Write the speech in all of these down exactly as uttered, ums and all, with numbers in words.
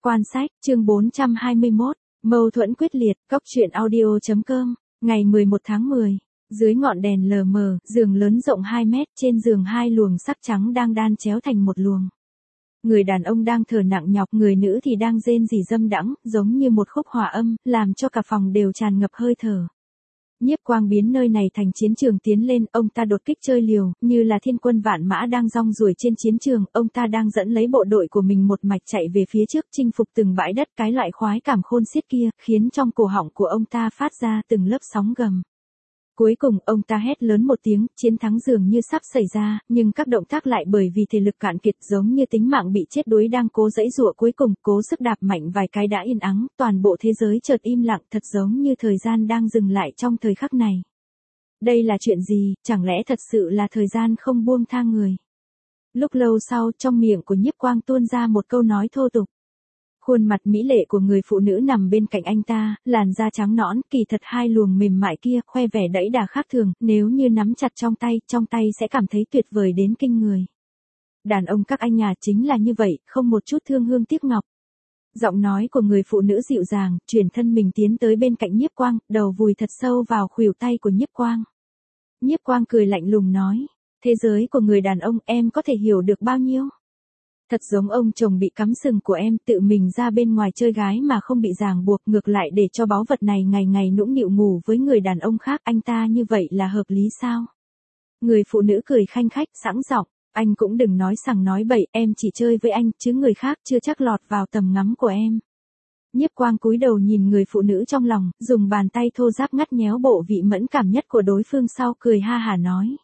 Quan sách, chương bốn trăm hai mươi mốt, mâu thuẫn quyết liệt, cóc truyện audio chấm com, ngày mười một tháng mười, dưới ngọn đèn lờ mờ, giường lớn rộng hai mét, trên giường hai luồng sắc trắng đang đan chéo thành một luồng. Người đàn ông đang thở nặng nhọc, người nữ thì đang rên rỉ dâm đãng, giống như một khúc hòa âm, làm cho cả phòng đều tràn ngập hơi thở. Nhiếp Quang biến nơi này thành chiến trường tiến lên, ông ta đột kích chơi liều, như là thiên quân vạn mã đang rong ruổi trên chiến trường, ông ta đang dẫn lấy bộ đội của mình một mạch chạy về phía trước, chinh phục từng bãi đất, cái loại khoái cảm khôn xiết kia, khiến trong cổ họng của ông ta phát ra từng lớp sóng gầm. Cuối cùng, ông ta hét lớn một tiếng, chiến thắng dường như sắp xảy ra, nhưng các động tác lại bởi vì thể lực cạn kiệt giống như tính mạng bị chết đuối đang cố giãy giụa, cuối cùng, cố sức đạp mạnh vài cái đã yên ắng, toàn bộ thế giới chợt im lặng, thật giống như thời gian đang dừng lại trong thời khắc này. Đây là chuyện gì, chẳng lẽ thật sự là thời gian không buông tha người? Lúc lâu sau, trong miệng của Nhiếp Quang tuôn ra một câu nói thô tục. Khuôn mặt mỹ lệ của người phụ nữ nằm bên cạnh anh ta, làn da trắng nõn, kỳ thật hai luồng mềm mại kia, khoe vẻ đẫy đà khác thường, nếu như nắm chặt trong tay, trong tay sẽ cảm thấy tuyệt vời đến kinh người. Đàn ông các anh nhà chính là như vậy, không một chút thương hương tiếc ngọc. Giọng nói của người phụ nữ dịu dàng, chuyển thân mình tiến tới bên cạnh Nhiếp Quang, đầu vùi thật sâu vào khuỷu tay của Nhiếp Quang. Nhiếp Quang cười lạnh lùng nói, thế giới của người đàn ông em có thể hiểu được bao nhiêu? Thật giống ông chồng bị cắm sừng của em, tự mình ra bên ngoài chơi gái mà không bị ràng buộc, ngược lại để cho báu vật này ngày ngày nũng nịu ngủ với người đàn ông khác, anh ta như vậy là hợp lý sao? Người phụ nữ cười khanh khách, sẵn giọng, anh cũng đừng nói sằng nói bậy, em chỉ chơi với anh, chứ người khác chưa chắc lọt vào tầm ngắm của em. Nhiếp Quang cúi đầu nhìn người phụ nữ trong lòng, dùng bàn tay thô ráp ngắt nhéo bộ vị mẫn cảm nhất của đối phương, sau cười ha hả nói.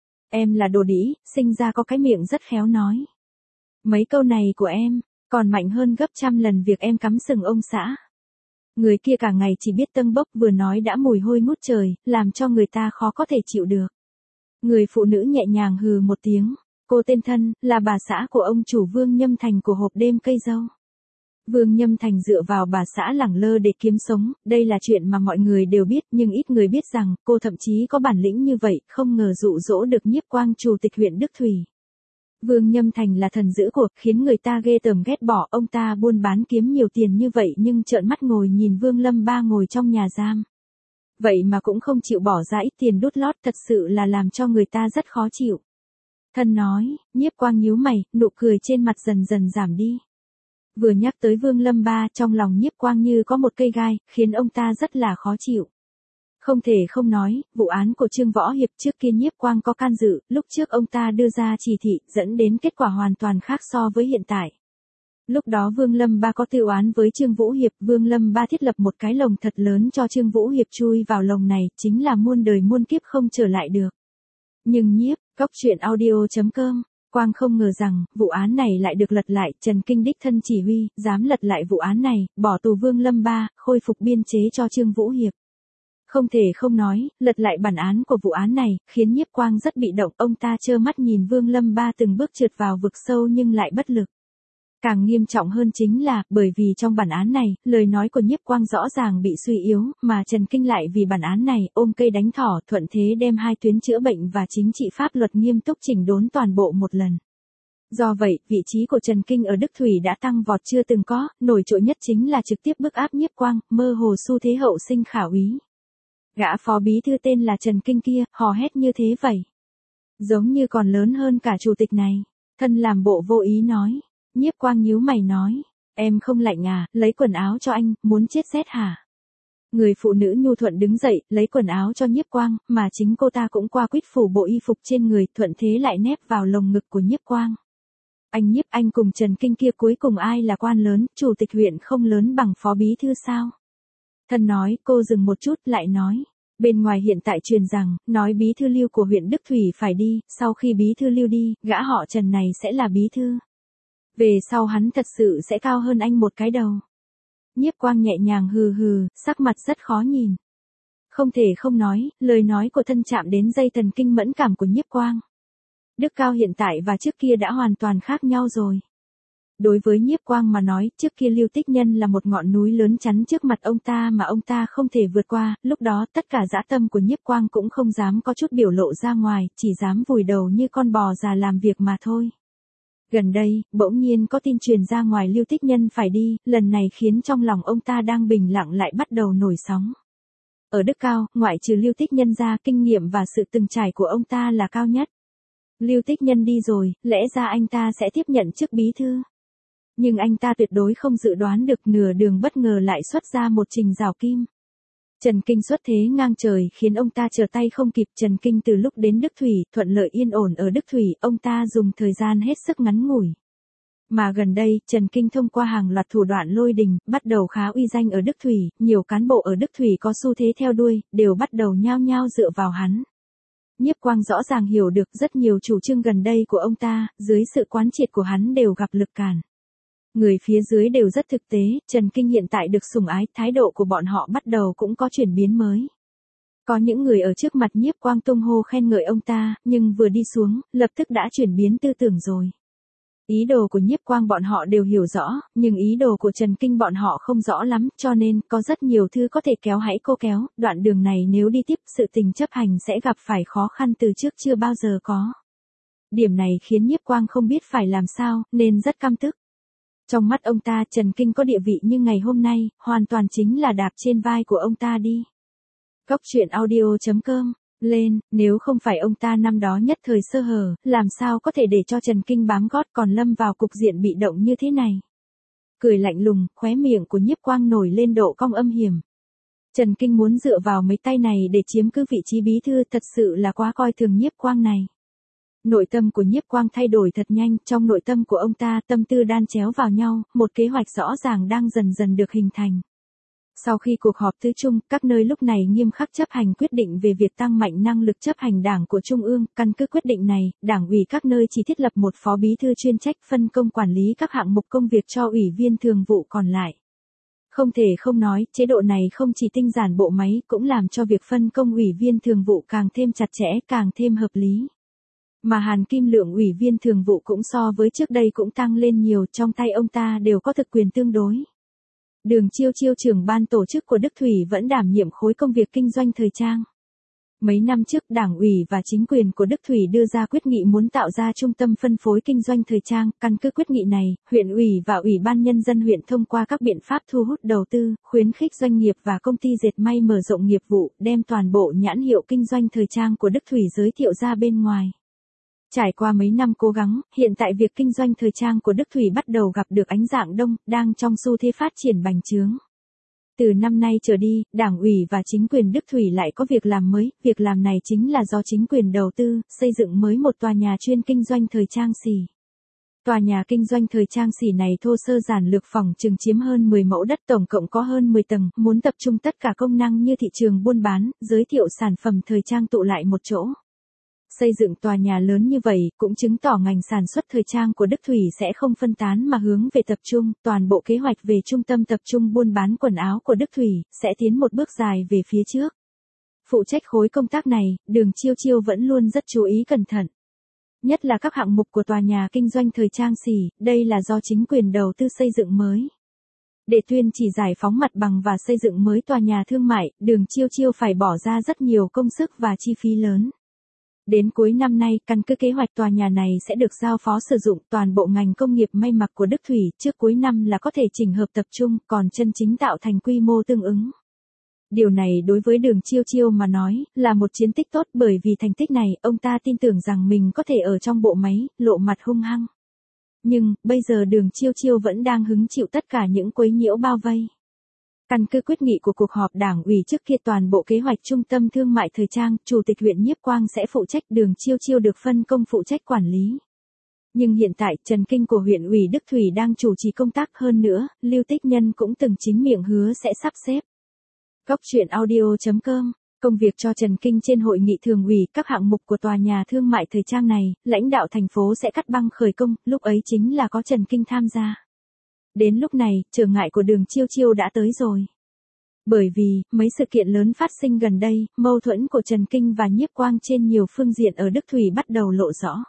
Em là đồ đĩ, sinh ra có cái miệng rất khéo nói. Mấy câu này của em, còn mạnh hơn gấp trăm lần việc em cắm sừng ông xã. Người kia cả ngày chỉ biết tâng bốc, vừa nói đã mùi hôi ngút trời, làm cho người ta khó có thể chịu được. Người phụ nữ nhẹ nhàng hừ một tiếng, cô tên thân, là bà xã của ông chủ Vương Nhâm Thành của hộp đêm cây dâu. Vương Nhâm Thành dựa vào bà xã lẳng lơ để kiếm sống, đây là chuyện mà mọi người đều biết, nhưng ít người biết rằng, cô thậm chí có bản lĩnh như vậy, không ngờ dụ dỗ được Nhiếp Quang chủ tịch huyện Đức Thủy. Vương Nhâm Thành là thần giữ cuộc, khiến người ta ghê tởm ghét bỏ, ông ta buôn bán kiếm nhiều tiền như vậy nhưng trợn mắt ngồi nhìn Vương Lâm Ba ngồi trong nhà giam. Vậy mà cũng không chịu bỏ ra ít tiền đút lót, thật sự là làm cho người ta rất khó chịu. Thân nói, Nhiếp Quang nhíu mày, nụ cười trên mặt dần dần giảm đi. Vừa nhắc tới Vương Lâm Ba, trong lòng Nhiếp Quang như có một cây gai, khiến ông ta rất là khó chịu. Không thể không nói, vụ án của Trương Võ Hiệp trước kia Nhiếp Quang có can dự, lúc trước ông ta đưa ra chỉ thị, dẫn đến kết quả hoàn toàn khác so với hiện tại. Lúc đó Vương Lâm Ba có tư oán với Trương Vũ Hiệp, Vương Lâm Ba thiết lập một cái lồng thật lớn cho Trương Vũ Hiệp chui vào lồng này, chính là muôn đời muôn kiếp không trở lại được. Nhưng Nhiếp, cóc truyện audio chấm com, Quang không ngờ rằng, vụ án này lại được lật lại, Trần Kinh đích thân chỉ huy, dám lật lại vụ án này, bỏ tù Vương Lâm Ba, khôi phục biên chế cho Trương Vũ Hiệp. Không thể không nói, lật lại bản án của vụ án này, khiến Nhiếp Quang rất bị động, ông ta trơ mắt nhìn Vương Lâm Ba từng bước trượt vào vực sâu nhưng lại bất lực. Càng nghiêm trọng hơn chính là, bởi vì trong bản án này, lời nói của Nhiếp Quang rõ ràng bị suy yếu, mà Trần Kinh lại vì bản án này, ôm cây đánh thỏ, thuận thế đem hai tuyến chữa bệnh và chính trị pháp luật nghiêm túc chỉnh đốn toàn bộ một lần. Do vậy, vị trí của Trần Kinh ở Đức Thủy đã tăng vọt chưa từng có, nổi trội nhất chính là trực tiếp bức áp Nhiếp Quang, mơ hồ xu thế hậu sinh khả úy. Gã phó bí thư tên là Trần Kinh kia, hò hét như thế vậy. Giống như còn lớn hơn cả chủ tịch này. Thân làm bộ vô ý nói. Nhiếp Quang nhíu mày nói. Em không lạnh à, lấy quần áo cho anh, muốn chết rét hả? Người phụ nữ nhu thuận đứng dậy, lấy quần áo cho Nhiếp Quang, mà chính cô ta cũng qua quýt phủ bộ y phục trên người, thuận thế lại nép vào lồng ngực của Nhiếp Quang. Anh Nhiếp, anh cùng Trần Kinh kia cuối cùng ai là quan lớn, chủ tịch huyện không lớn bằng phó bí thư sao? Thân nói, cô dừng một chút, lại nói. Bên ngoài hiện tại truyền rằng, nói bí thư Lưu của huyện Đức Thủy phải đi, sau khi bí thư Lưu đi, gã họ Trần này sẽ là bí thư. Về sau hắn thật sự sẽ cao hơn anh một cái đầu. Nhiếp Quang nhẹ nhàng hừ hừ, sắc mặt rất khó nhìn. Không thể không nói, lời nói của thân chạm đến dây thần kinh mẫn cảm của Nhiếp Quang. Đức Cao hiện tại và trước kia đã hoàn toàn khác nhau rồi. Đối với Nhiếp Quang mà nói, trước kia Lưu Tích Nhân là một ngọn núi lớn chắn trước mặt ông ta mà ông ta không thể vượt qua, lúc đó tất cả dã tâm của Nhiếp Quang cũng không dám có chút biểu lộ ra ngoài, chỉ dám vùi đầu như con bò già làm việc mà thôi. Gần đây, bỗng nhiên có tin truyền ra ngoài Lưu Tích Nhân phải đi, lần này khiến trong lòng ông ta đang bình lặng lại bắt đầu nổi sóng. Ở Đức Cao, ngoại trừ Lưu Tích Nhân ra, kinh nghiệm và sự từng trải của ông ta là cao nhất. Lưu Tích Nhân đi rồi, lẽ ra anh ta sẽ tiếp nhận chức bí thư. Nhưng anh ta tuyệt đối không dự đoán được nửa đường bất ngờ lại xuất ra một Trình Giảo Kim. Trần Kinh xuất thế ngang trời khiến ông ta trở tay không kịp. Trần Kinh từ lúc đến Đức Thủy, thuận lợi yên ổn ở Đức Thủy, ông ta dùng thời gian hết sức ngắn ngủi. Mà gần đây, Trần Kinh thông qua hàng loạt thủ đoạn lôi đình, bắt đầu khá uy danh ở Đức Thủy, nhiều cán bộ ở Đức Thủy có xu thế theo đuôi, đều bắt đầu nhao nhao dựa vào hắn. Nhiếp Quang rõ ràng hiểu được rất nhiều chủ trương gần đây của ông ta, dưới sự quán triệt của hắn đều gặp lực cản. Người phía dưới đều rất thực tế, Trần Kinh hiện tại được sủng ái, thái độ của bọn họ bắt đầu cũng có chuyển biến mới. Có những người ở trước mặt Nhiếp Quang tung hô khen ngợi ông ta, nhưng vừa đi xuống, lập tức đã chuyển biến tư tưởng rồi. Ý đồ của Nhiếp Quang bọn họ đều hiểu rõ, nhưng ý đồ của Trần Kinh bọn họ không rõ lắm, cho nên có rất nhiều thứ có thể kéo hãy cô kéo, đoạn đường này nếu đi tiếp sự tình chấp hành sẽ gặp phải khó khăn từ trước chưa bao giờ có. Điểm này khiến Nhiếp Quang không biết phải làm sao, nên rất căm tức. Trong mắt ông ta, Trần Kinh có địa vị như ngày hôm nay, hoàn toàn chính là đạp trên vai của ông ta đi. Cốc truyện audio chấm com lên, nếu không phải ông ta năm đó nhất thời sơ hở, làm sao có thể để cho Trần Kinh bám gót còn lâm vào cục diện bị động như thế này. Cười lạnh lùng, khóe miệng của Nhiếp Quang nổi lên độ cong âm hiểm. Trần Kinh muốn dựa vào mấy tay này để chiếm cứ vị trí bí thư, thật sự là quá coi thường Nhiếp Quang này. Nội tâm của Nhiếp Quang thay đổi thật nhanh, trong nội tâm của ông ta tâm tư đan chéo vào nhau, một kế hoạch rõ ràng đang dần dần được hình thành. Sau khi cuộc họp tứ trung, các nơi lúc này nghiêm khắc chấp hành quyết định về việc tăng mạnh năng lực chấp hành đảng của Trung ương, căn cứ quyết định này, đảng ủy các nơi chỉ thiết lập một phó bí thư chuyên trách phân công quản lý các hạng mục công việc cho ủy viên thường vụ còn lại. Không thể không nói, chế độ này không chỉ tinh giản bộ máy, cũng làm cho việc phân công ủy viên thường vụ càng thêm chặt chẽ, càng thêm hợp lý. Mà Hàn Kim Lượng ủy viên thường vụ cũng so với trước đây cũng tăng lên nhiều, trong tay ông ta đều có thực quyền tương đối. Đường Chiêu Chiêu trưởng ban tổ chức của Đức Thủy vẫn đảm nhiệm khối công việc kinh doanh thời trang. Mấy năm trước, Đảng ủy và chính quyền của Đức Thủy đưa ra quyết nghị muốn tạo ra trung tâm phân phối kinh doanh thời trang, căn cứ quyết nghị này, huyện ủy và ủy ban nhân dân huyện thông qua các biện pháp thu hút đầu tư, khuyến khích doanh nghiệp và công ty dệt may mở rộng nghiệp vụ, đem toàn bộ nhãn hiệu kinh doanh thời trang của Đức Thủy giới thiệu ra bên ngoài. Trải qua mấy năm cố gắng, hiện tại việc kinh doanh thời trang của Đức Thủy bắt đầu gặp được ánh dạng đông, đang trong xu thế phát triển bành trướng. Từ năm nay trở đi, Đảng ủy và chính quyền Đức Thủy lại có việc làm mới, việc làm này chính là do chính quyền đầu tư, xây dựng mới một tòa nhà chuyên kinh doanh thời trang xỉ. Tòa nhà kinh doanh thời trang xỉ này thô sơ giản lược phỏng chừng chiếm hơn mười mẫu đất, tổng cộng có hơn mười tầng, muốn tập trung tất cả công năng như thị trường buôn bán, giới thiệu sản phẩm thời trang tụ lại một chỗ. Xây dựng tòa nhà lớn như vậy cũng chứng tỏ ngành sản xuất thời trang của Đức Thủy sẽ không phân tán mà hướng về tập trung, toàn bộ kế hoạch về trung tâm tập trung buôn bán quần áo của Đức Thủy sẽ tiến một bước dài về phía trước. Phụ trách khối công tác này, Đường Chiêu Chiêu vẫn luôn rất chú ý cẩn thận. Nhất là các hạng mục của tòa nhà kinh doanh thời trang xỉ, đây là do chính quyền đầu tư xây dựng mới. Để tuyên chỉ giải phóng mặt bằng và xây dựng mới tòa nhà thương mại, Đường Chiêu Chiêu phải bỏ ra rất nhiều công sức và chi phí lớn. Đến cuối năm nay, căn cứ kế hoạch tòa nhà này sẽ được giao phó sử dụng toàn bộ ngành công nghiệp may mặc của Đức Thủy, trước cuối năm là có thể chỉnh hợp tập trung, còn chân chính tạo thành quy mô tương ứng. Điều này đối với Đường Chiêu Chiêu mà nói, là một chiến tích tốt, bởi vì thành tích này, ông ta tin tưởng rằng mình có thể ở trong bộ máy, lộ mặt hung hăng. Nhưng, bây giờ Đường Chiêu Chiêu vẫn đang hứng chịu tất cả những quấy nhiễu bao vây. Căn cứ quyết nghị của cuộc họp đảng ủy trước kia, toàn bộ kế hoạch trung tâm thương mại thời trang, Chủ tịch huyện Nhiếp Quang sẽ phụ trách, Đường Chiêu Chiêu được phân công phụ trách quản lý. Nhưng hiện tại, Trần Kinh của huyện ủy Đức Thủy đang chủ trì công tác, hơn nữa, Lưu Tích Nhân cũng từng chính miệng hứa sẽ sắp xếp. Cốc truyện audio chấm com Công việc cho Trần Kinh trên hội nghị thường ủy, các hạng mục của tòa nhà thương mại thời trang này, lãnh đạo thành phố sẽ cắt băng khởi công, lúc ấy chính là có Trần Kinh tham gia. Đến lúc này, trở ngại của Đường Chiêu Chiêu đã tới rồi. Bởi vì, mấy sự kiện lớn phát sinh gần đây, mâu thuẫn của Trần Kinh và Nhiếp Quang trên nhiều phương diện ở Đức Thủy bắt đầu lộ rõ.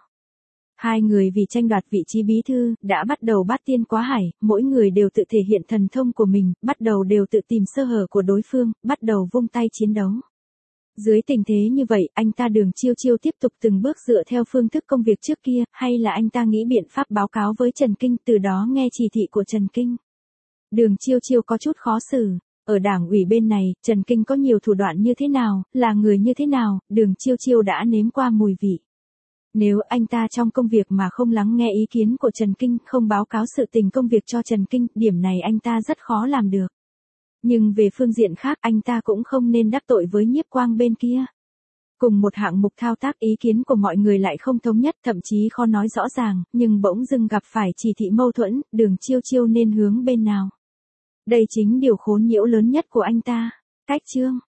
Hai người vì tranh đoạt vị trí bí thư, đã bắt đầu bát tiên quá hải, mỗi người đều tự thể hiện thần thông của mình, bắt đầu đều tự tìm sơ hở của đối phương, bắt đầu vung tay chiến đấu. Dưới tình thế như vậy, anh ta Đường Chiêu Chiêu tiếp tục từng bước dựa theo phương thức công việc trước kia, hay là anh ta nghĩ biện pháp báo cáo với Trần Kinh, từ đó nghe chỉ thị của Trần Kinh. Đường Chiêu Chiêu có chút khó xử. Ở đảng ủy bên này, Trần Kinh có nhiều thủ đoạn như thế nào, là người như thế nào, Đường Chiêu Chiêu đã nếm qua mùi vị. Nếu anh ta trong công việc mà không lắng nghe ý kiến của Trần Kinh, không báo cáo sự tình công việc cho Trần Kinh, điểm này anh ta rất khó làm được. Nhưng về phương diện khác, anh ta cũng không nên đắc tội với Nhiếp Quang bên kia. Cùng một hạng mục thao tác, ý kiến của mọi người lại không thống nhất, thậm chí khó nói rõ ràng, nhưng bỗng dưng gặp phải chỉ thị mâu thuẫn, Đường Chiêu Chiêu nên hướng bên nào. Đây chính điều khốn nhiễu lớn nhất của anh ta. Cách chương